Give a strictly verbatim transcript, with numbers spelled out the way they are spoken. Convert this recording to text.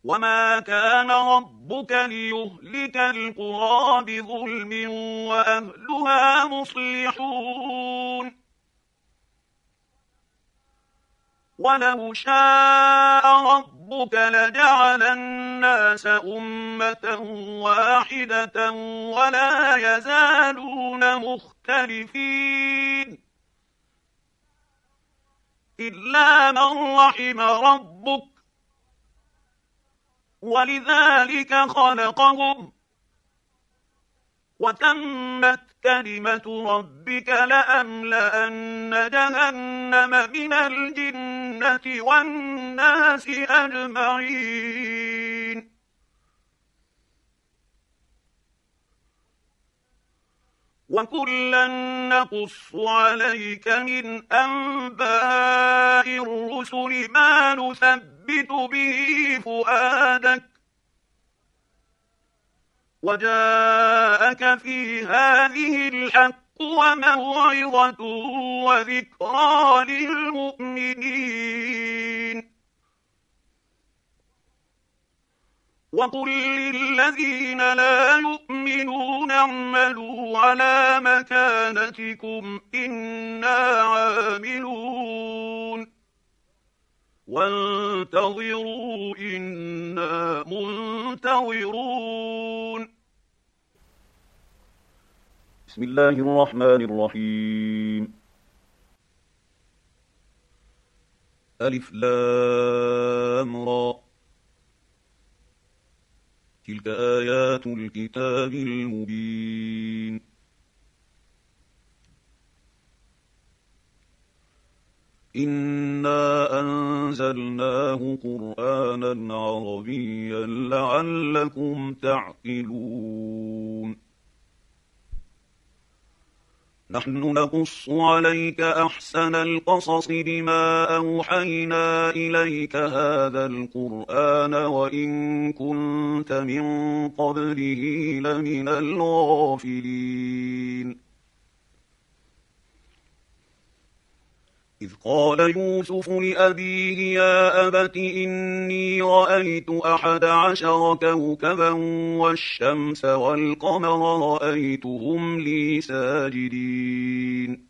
وما كان ربك ليهلك القرى بظلم وأهلها مصلحون ولو شاء ربك لجعل الناس أمة واحدة ولا يزالون مختلفين إلا من رحم ربك ولذلك خلقهم وتمت كلمة ربك لأملأن جهنم من الجنة والناس أجمعين وكلا نقص عليك من أنباء الرسل ما نثبت به فؤادك وجاءك في هذه الحق وموعظة وذكرى للمؤمنين وقل للذين لا يؤمنون اعملوا على مكانتكم إنا عاملون وانتظروا إنا منتظرون. بسم الله الرحمن الرحيم. ألف لام را تلك آيات الكتاب المبين إنا أنزلناه قرآنا عربيا لعلكم تعقلون نحن نقص عليك أحسن القصص بما أوحينا إليك هذا القرآن وإن كنت من قبله لمن الغافلين إذ قال يوسف لأبيه يا أبت إني رأيت أحد عشر كوكبا والشمس والقمر رأيتهم لي ساجدين